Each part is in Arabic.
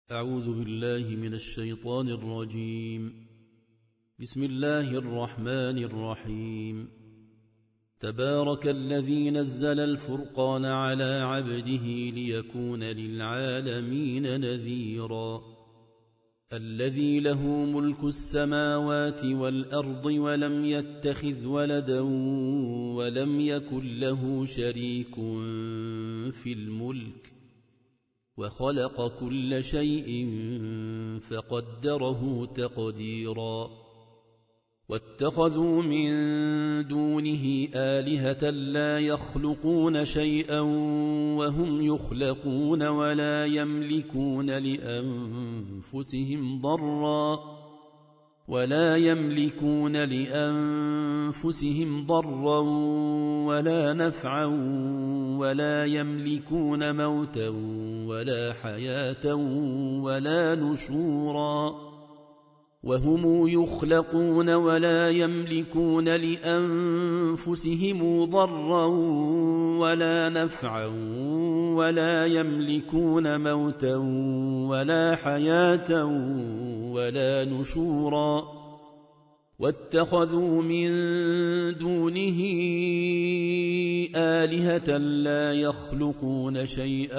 أعوذ بالله من الشيطان الرجيم. بسم الله الرحمن الرحيم. تبارك الذي نزل الفرقان على عبده ليكون للعالمين نذيرا. الذي له ملك السماوات والأرض ولم يتخذ ولدا ولم يكن له شريك في الملك وخلق كل شيء فقدره تقديرا. واتخذوا من دونه آلهة لا يخلقون شيئا وهم يخلقون ولا يملكون لأنفسهم ضرا ولا نفعا ولا يملكون موتا ولا حياة ولا نشورا. وهم يخلقون ولا يملكون لأنفسهم ضرا ولا نفعا ولا يملكون موتا ولا حياة ولا نشورا. واتخذوا من دونه آلهة لا يخلقون شيئا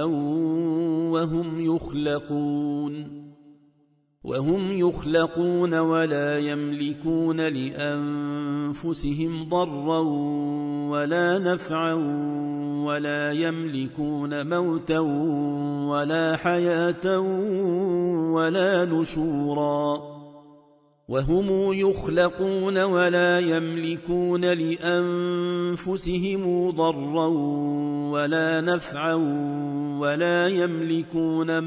وهم يخلقون ولا يملكون لأنفسهم ضرا ولا نفعا ولا يملكون موتا ولا حياة ولا نشورا. وهم يخلقون ولا يملكون لأنفسهم ضرا ولا نفعا ولا يملكون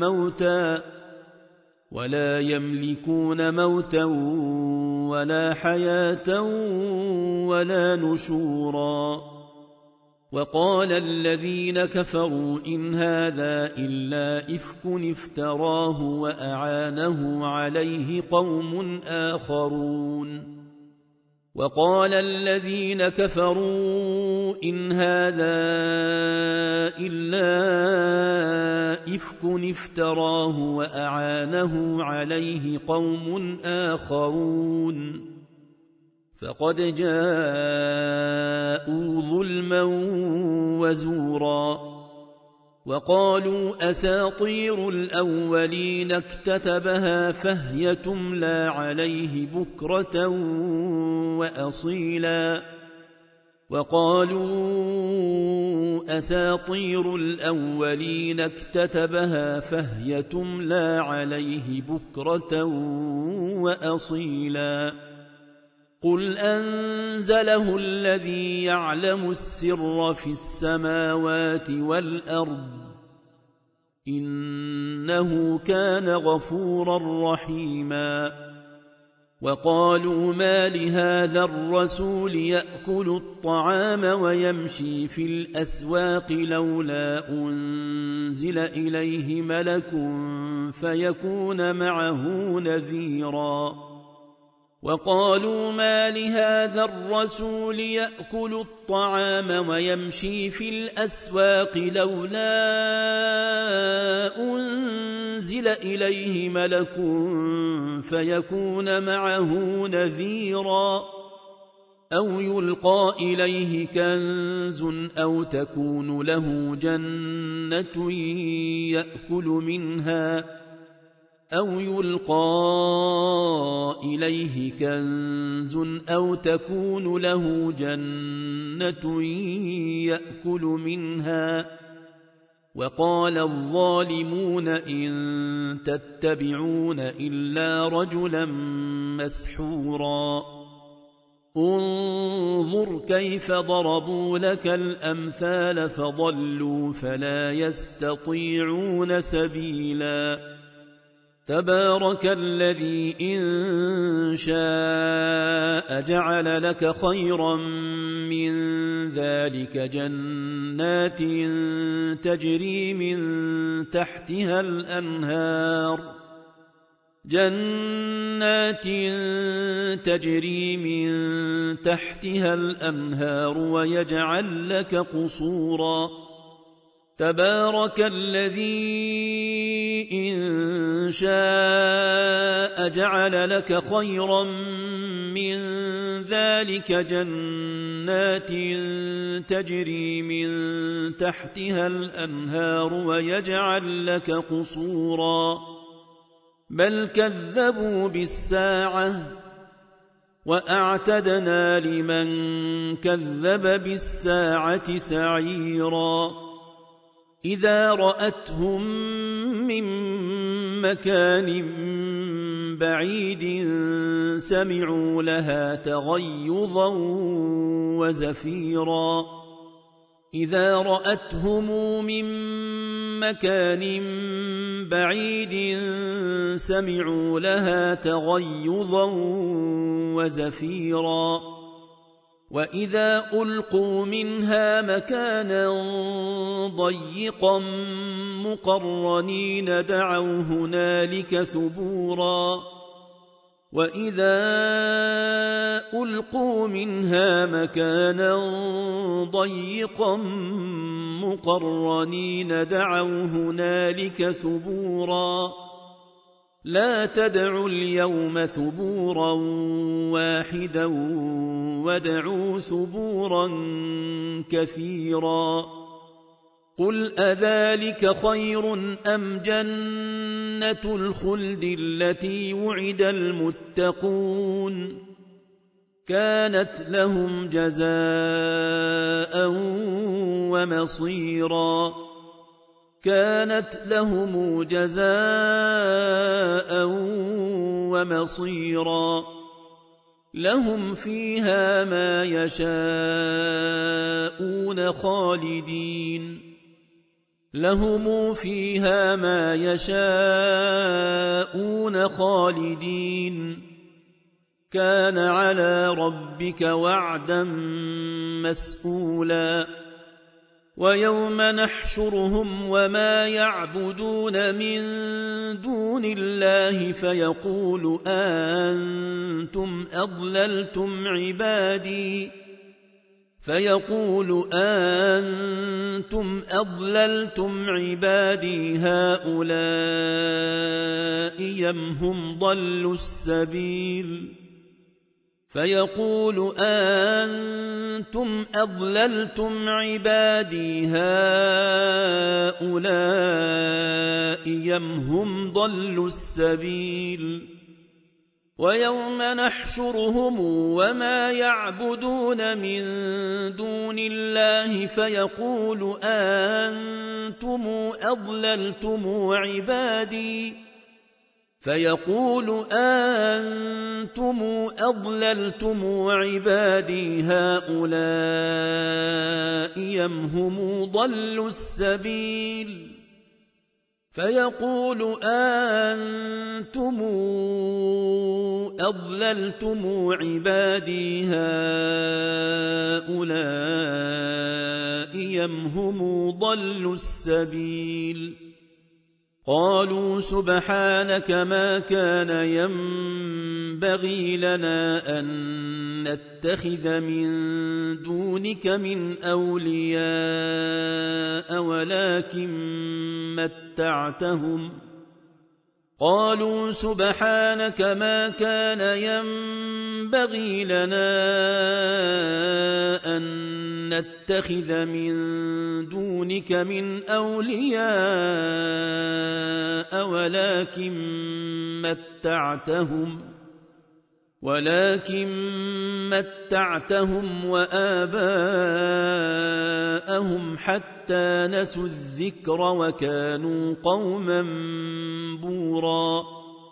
موتا ولا حياة ولا نشورا. وقال الذين كفروا إن هذا إلا إفك افتراه وأعانه عليه قوم آخرون. وقال الذين كفروا إن هذا إلا إفك افتراه وأعانه عليه قوم آخرون فقد جاءوا ظلما وزورا. وقالوا أساطير الأولين اكتتبها فهي تملى عليه بكرة وأصيلا. قل أنزله الذي يعلم السر في السماوات والأرض إنه كان غفورا رحيما. وقالوا ما لهذا الرسول يأكل الطعام ويمشي في الأسواق لولا أنزل إليه ملك فيكون معه نذيرا. وقالوا ما لهذا الرسول يأكل الطعام ويمشي في الأسواق لولا أنزل إليه ملك فيكون معه نذيرا. أو يلقى إليه كنز أو تكون له جنة يأكل منها. وقال الظالمون إن تتبعون إلا رجلا مسحورا. انظر كيف ضربوا لك الأمثال فضلوا فلا يستطيعون سبيلا. تبارك الذي إن شاء جعل لك خيرا من ذلك جنات تجري من تحتها الأنهار ويجعل لك قصورا تبارك الذي إن شاء جعل لك خيرا من ذلك جنات تجري من تحتها الأنهار ويجعل لك قصورا بل كذبوا بالساعة وأعتدنا لمن كذب بالساعة سعيرا إذا رأتهم من مكان بعيد سمعوا لها تغيظا وزفيرا إذا رأتهم من مكان بعيد سمعوا لها تغيظا وزفيرا وإذا ألقوا منها مكانا ضيقا مقرنين دعوا هنالك ثبورا وإذا ألقوا منها مكانا ضيقا مقرنين دعوا هنالك ثبورا لا تدعوا اليوم ثبورا واحدا وادعوا ثبورا كثيرا قل أذلك خير أم جنة الخلد التي وعد المتقون كانت لهم جزاء ومصيرا كانت لهم جزاء ومصيرا لهم فيها ما يشاءون خالدين لهم فيها ما يشاءون خالدين كان على ربك وعدا مسئولا ويوم نحشرهم وما يعبدون من دون الله فيقول أنتم أضللتم عبادي هؤلاء أم هم ضلوا السبيل فيقول أنتم أضللتم عبادي هؤلاء أم هم ضلوا السبيل ويوم نحشرهم وما يعبدون من دون الله فيقول أنتم أضللتم عبادي هؤلاء أم هم ضلوا السبيل فيقول أنتم أضللتم عبادي هؤلاء أم هم ضلوا السبيل قالوا سبحانك ما كان ينبغي لنا أن نتخذ من دونك من أولياء ولكن متعتهم وآباءهم حتى نسوا الذكر وكانوا قوما بورا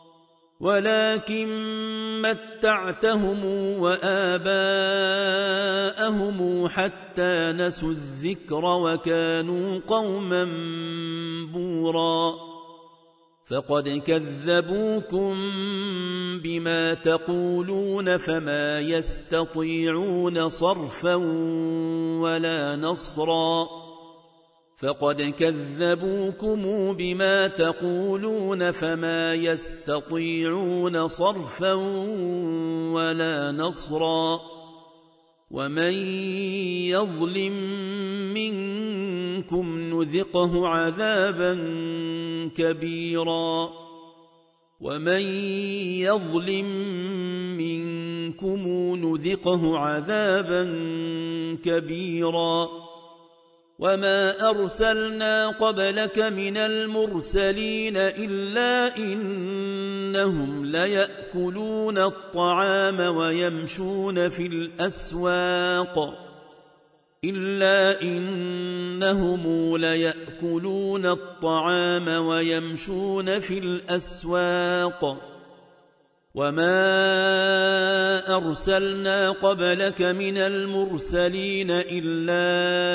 فقد كذبوكم بما تقولون فما يستطيعون صرفا ولا نصرا ومن يظلم منكم نذقه عذابا كبيرا ومن يظلم منكم نذقه عذابا كبيرا وما أرسلنا قبلك من المرسلين إلا إنهم ليأكلون الطعام ويمشون في الأسواق وما أرسلنا قبلك من المرسلين إلا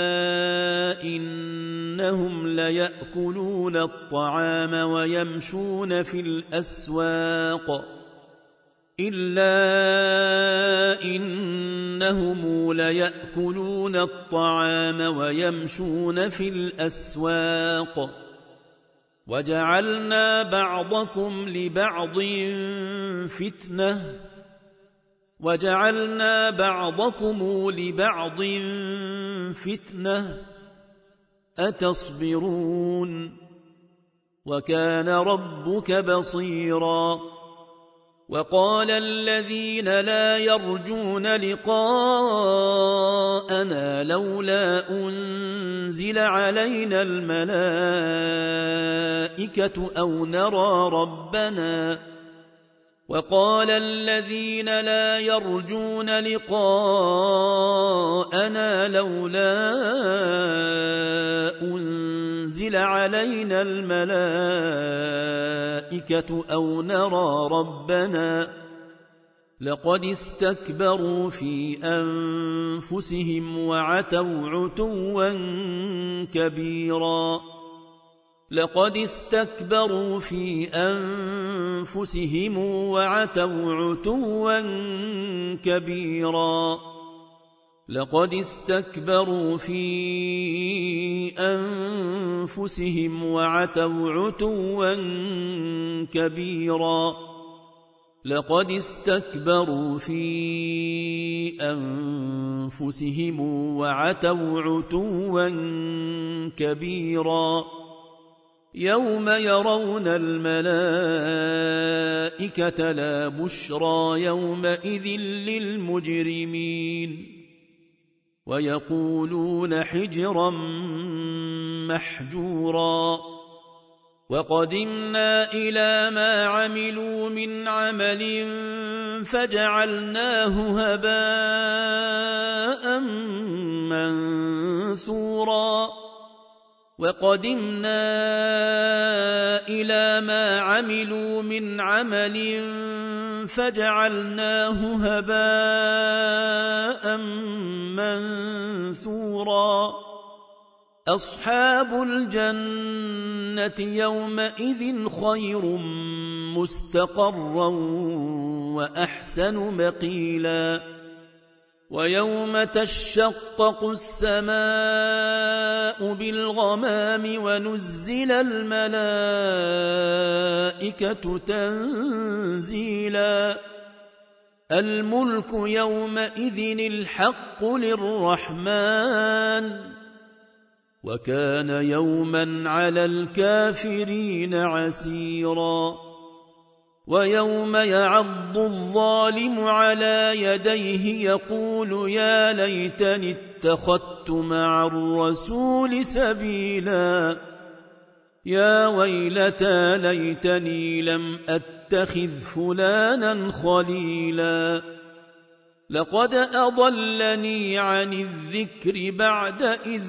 إنهم ليأكلون الطعام ويمشون في الأسواق وجعلنا بعضكم لبعض فتنة أتصبرون وكان ربك بصيرا وقال الذين لا يرجون لقاءنا لولا أنزل علينا الملائكة أو نرى ربنا لقد استكبروا في أنفسهم وعتوا عتوا كبيرا يوم يرون الملائكة لا بشرى يومئذ للمجرمين ويقولون حجرا محجورا وقدمنا إلى ما عملوا من عمل فجعلناه هباء منثورا أصحاب الجنة يومئذ خير مستقرا وأحسن مقيلا ويوم تشقق السماء بالغمام ونزل الملائكة تنزيلا الملك يومئذ الحق للرحمن وكان يوما على الكافرين عسيرا ويوم يعض الظالم على يديه يقول يا ليتني اتخذت مع الرسول سبيلا يا ويلتى ليتني لم أتخذ فلانا خليلا لقد أضلني عن الذكر بعد إذ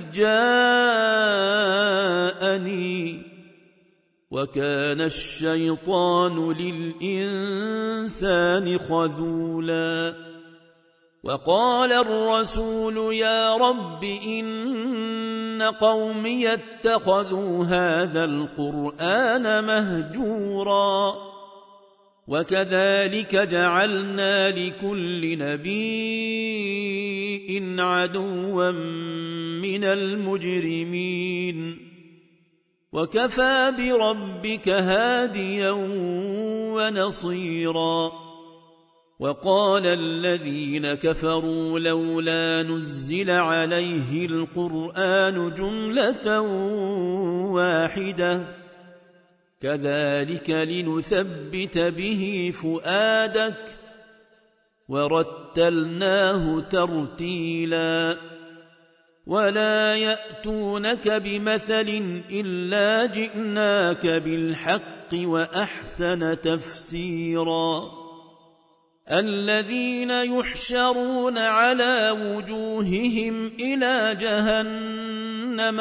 جاءني وكان الشيطان للإنسان خذولا وقال الرسول يا رب إن قومي اتخذوا هذا القرآن مهجورا وكذلك جعلنا لكل نبي عدوا من المجرمين وكفى بربك هاديا ونصيرا وقال الذين كفروا لولا نزل عليه القرآن جملة واحدة كذلك لنثبت به فؤادك ورتلناه ترتيلا ولا يأتونك بمثل إلا جئناك بالحق وأحسن تفسيرا الذين يحشرون على وجوههم إلى جهنم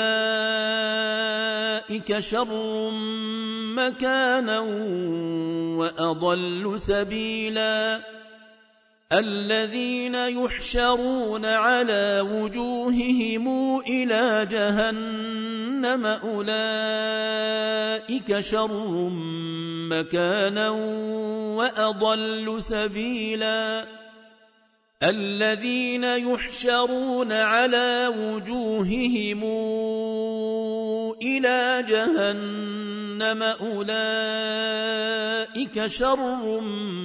أولئك شر مكانا وأضل سبيلا الذين يحشرون على وجوههم إلى جهنم أولئك شر مكانا وأضل سبيلا الذين يحشرون على وجوههم إلى جهنم أولئك شر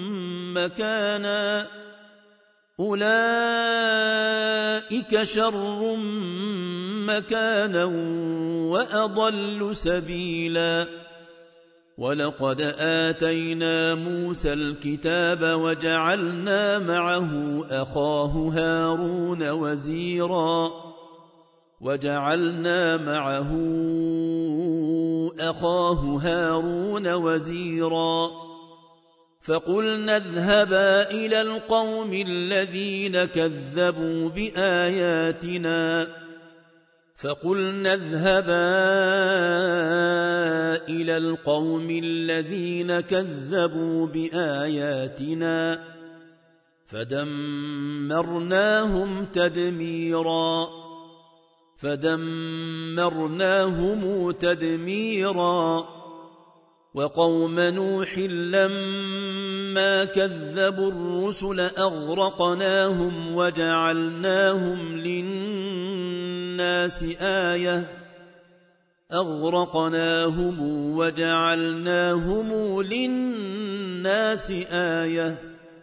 مكانا وأضل سبيلا ولقد آتينا موسى الكتاب وجعلنا معه أخاه هارون وزيرا فقلنا اذهبا إلى القوم الذين كذبوا بآياتنا فدمرناهم تدميرا وقوم نوح لما كذبوا الرسل أغرقناهم وجعلناهم للناس آية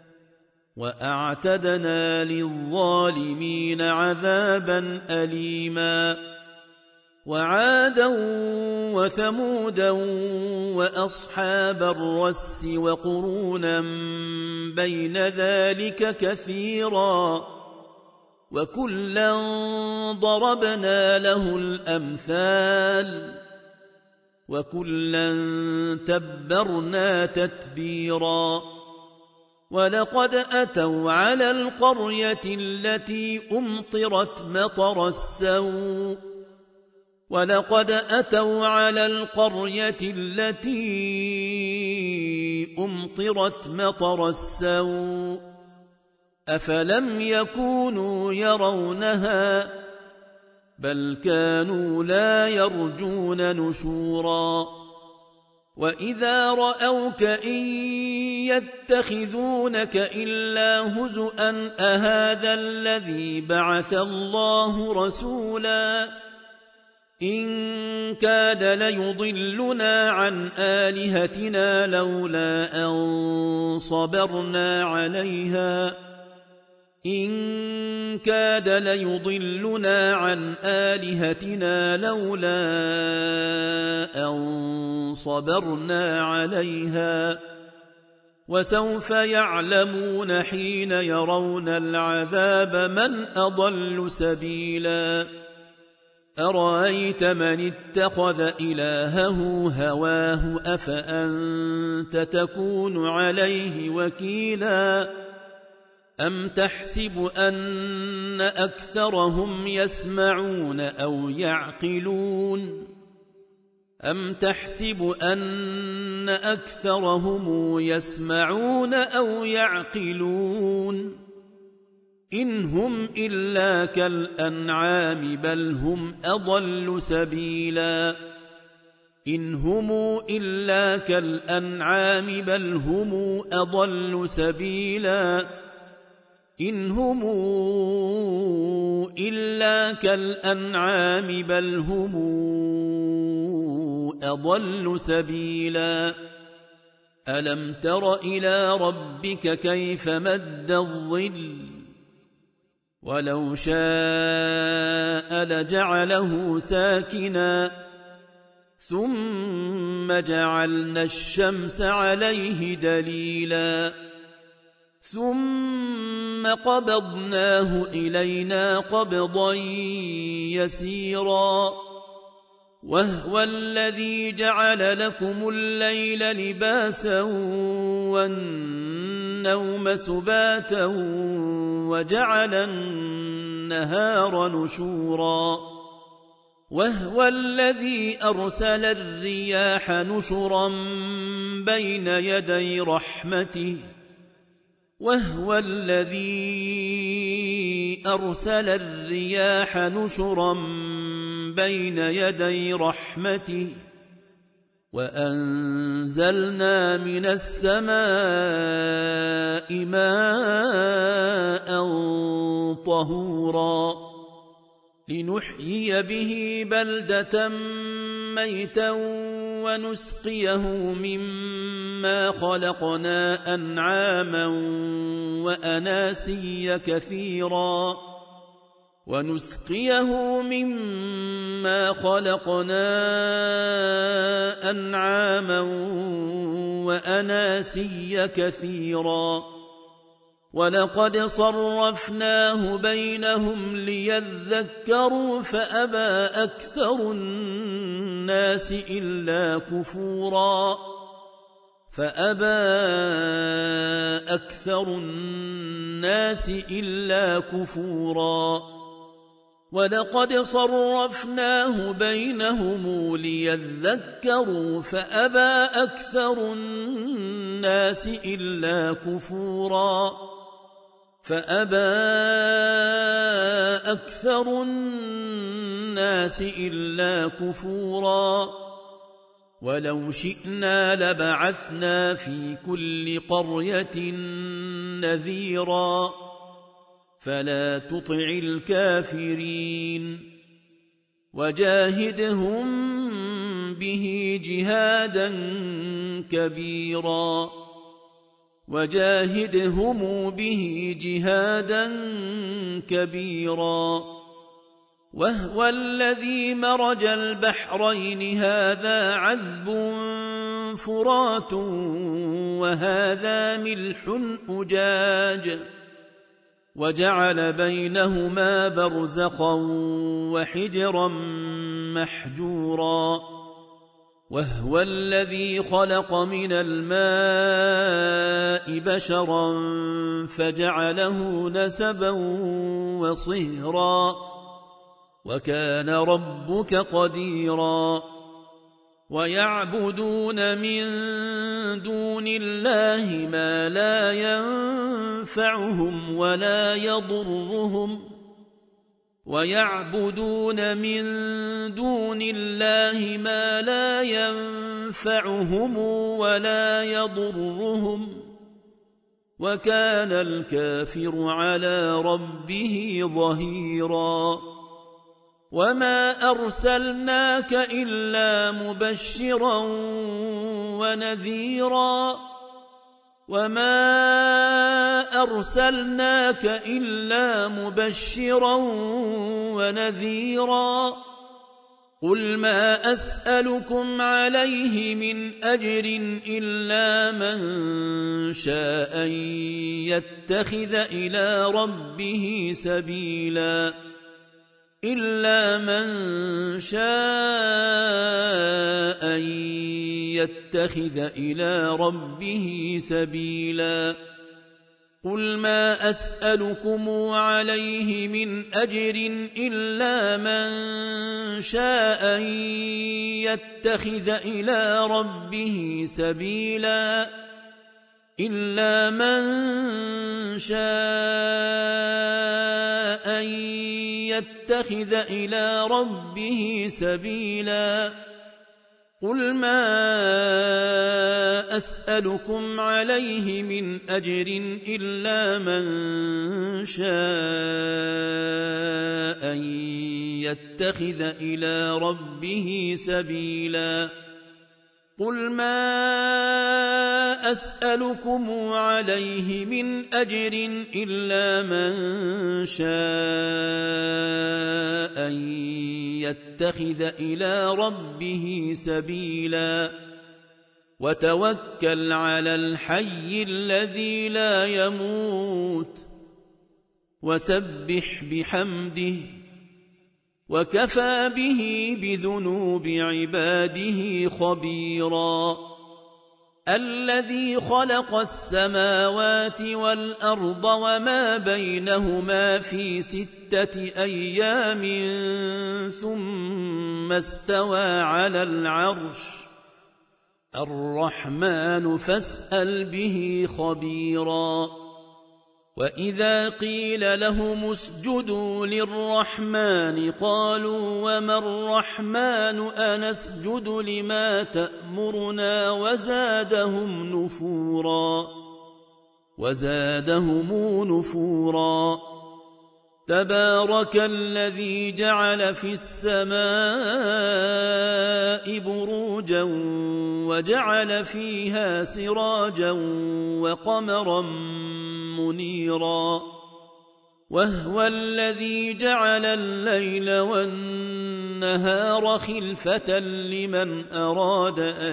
وأعتدنا للظالمين عذابا أليما وعادا وثمودا وأصحاب الرس وقرونا بين ذلك كثيرا وكلا ضربنا له الأمثال وكلا تبرنا تتبيرا ولقد أتوا على القرية التي أمطرت مطر السوء أفلم يكونوا يرونها بل كانوا لا يرجون نشورا وإذا رأوك إن يتخذونك إلا هزؤا أهذا الذي بعث الله رسولا إن كاد ليضلنا عن آلهتنا لولا أن صبرنا عليها وسوف يعلمون حين يرون العذاب من أضل سبيلا أرأيت من اتخذ إلهه هواه أفأنت تكون عليه وكيلا أم تحسب أن أكثرهم يسمعون أو يعقلون إن هم إلا كالأنعام بل هم أضل سبيلا ألم تر إلى ربك كيف مد الظل ولو شاء لجعله ساكنا ثم جعلنا الشمس عليه دليلا ثم قبضناه إلينا قبضا يسيرا وهو الذي جعل لكم الليل لباسا والنوم سباتا وجعل النهار نشورا وهو الذي أرسل الرياح نشرا بين يدي رحمته وهو الذي أرسل الرياح نشرا بين يدي رحمته وأنزلنا من السماء ماء طهورا لنحيي به بلدة ميتا ونسقيه مما خلقنا أنعاما وأناسيا كثيرا ولقد صرفناه بينهم ليذكروا فأبى أكثر الناس إلا كفورا ولقد صرفناه بينهم ليذكروا فأبى أكثر الناس إلا كفورا ولو شئنا لبعثنا في كل قرية نذيرا فلا تطع الكافرين وجاهدهم به جهادا كبيرا وهو الذي مرج البحرين هذا عذب فرات وهذا ملح أجاج وجعل بينهما برزخا وحجرا محجورا وهو الذي خلق من الماء بشرا فجعله نسبا وصهرا وكان ربك قديرا ويعبدون من دون الله ما لا ينفعهم ولا يضرهم وكان الكافر على ربه ظهيرا وما أرسلناك إلا مبشرا ونذيرا قل ما أسألكم عليه من أجر إلا من شاء أن يتخذ إلى ربه سبيلا قل ما أسألكم عليه من أجر إلا من شاء أن يتخذ إلى ربه سبيلا قل ما أسألكم عليه من أجر إلا من شاء أن يتخذ إلى ربه سبيلا قل ما أسألكم عليه من أجر إلا من شاء أن يتخذ إلى ربه سبيلا وتوكل على الحي الذي لا يموت وسبح بحمده وكفى به بذنوب عباده خبيرا الذي خلق السماوات والأرض وما بينهما في 6 أيام ثم استوى على العرش الرحمن فاسأل به خبيرا وإذا قيل لهم اسجدوا للرحمن قالوا وما الرحمن أنسجد لما تأمرنا وزادهم نفورا تبارك الذي جعل في السماء بروجا وجعل فيها سراجا وقمرا منيرا وهو الذي جعل الليل والنهار خلفة لمن أراد أن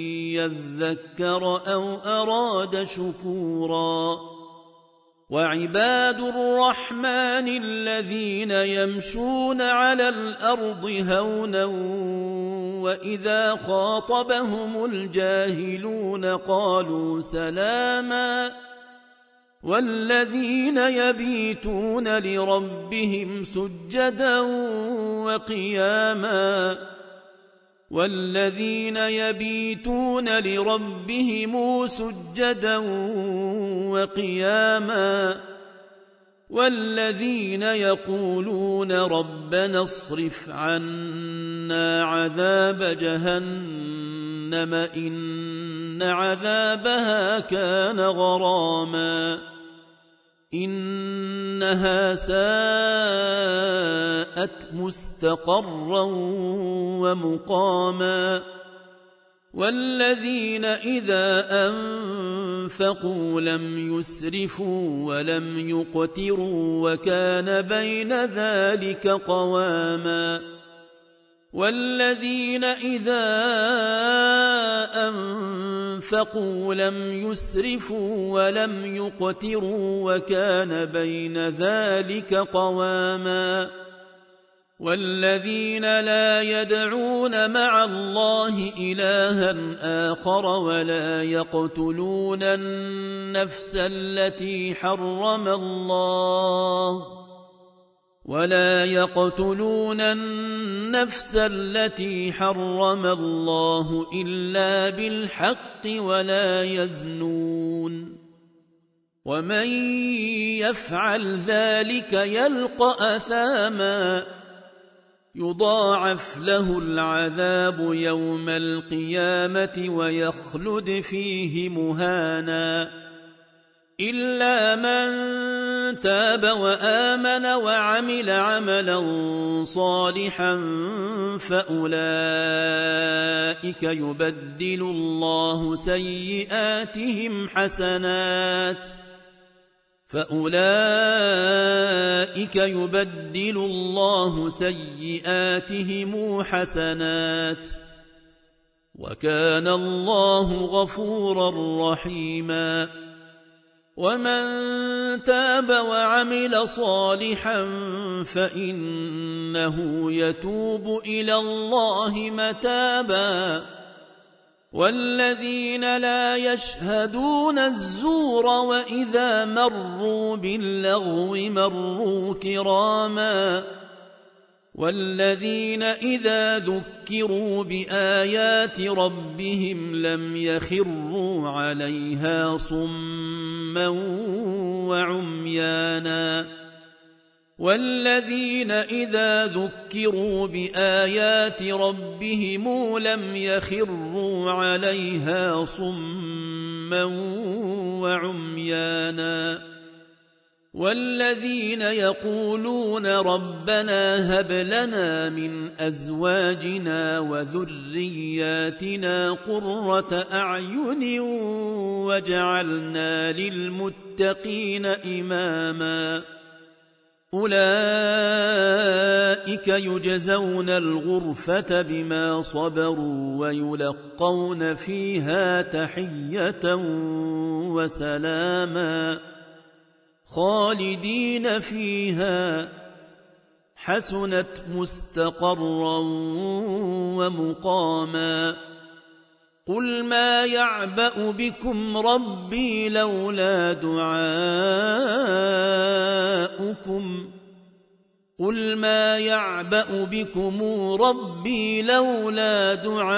يذكر أو أراد شكورا وعباد الرحمن الذين يمشون على الأرض هونا وإذا خاطبهم الجاهلون قالوا سلاما والذين يبيتون لربهم سجدا وقياما والذين يقولون ربنا اصرف عنا عذاب جهنم إن عذابها كان غراما إنها ساءت مستقرا ومقاما والذين إذا أنفقوا لم يسرفوا ولم يقتروا وكان بين ذلك قواما والذين إذا أنفقوا لم يسرفوا ولم يقتروا وكان بين ذلك قواما والذين لا يدعون مع الله إلها آخر ولا يقتلون النفس التي حرم الله إلا بالحق ولا يزنون ومن يفعل ذلك يلقى أثاما يضاعف له العذاب يوم القيامة ويخلد فيه مهانا إلا من تاب وآمن وعمل عملا صالحا فأولئك يبدل الله سيئاتهم حسنات وكان الله غفورا رحيما ومن تاب وعمل صالحا فإنه يتوب إلى الله متابا والذين لا يشهدون الزور وإذا مروا باللغو مروا كراما والذين إذا ذكروا بآيات ربهم لم يخروا عليها صما وعميانا والذين إذا ذكروا بآيات ربهم لم يخروا عليها صما وعميانا والذين يقولون ربنا هب لنا من أزواجنا وذرياتنا قرة أعين واجعلنا للمتقين إماما أولئك يجزون الغرفة بما صبروا ويلقون فيها تحية وسلاما خالدين فيها حسنت مستقرا ومقاما قل ما يعبأ بكم ربي لولا دعاؤكم قل ما يعبأ بكم ربي لولا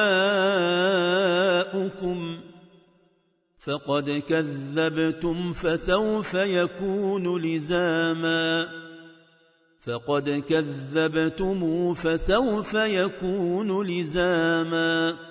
دعاؤكم فقد كذبتم فسوف يكون لزاما فقد كذبتم فسوف يكون لزاما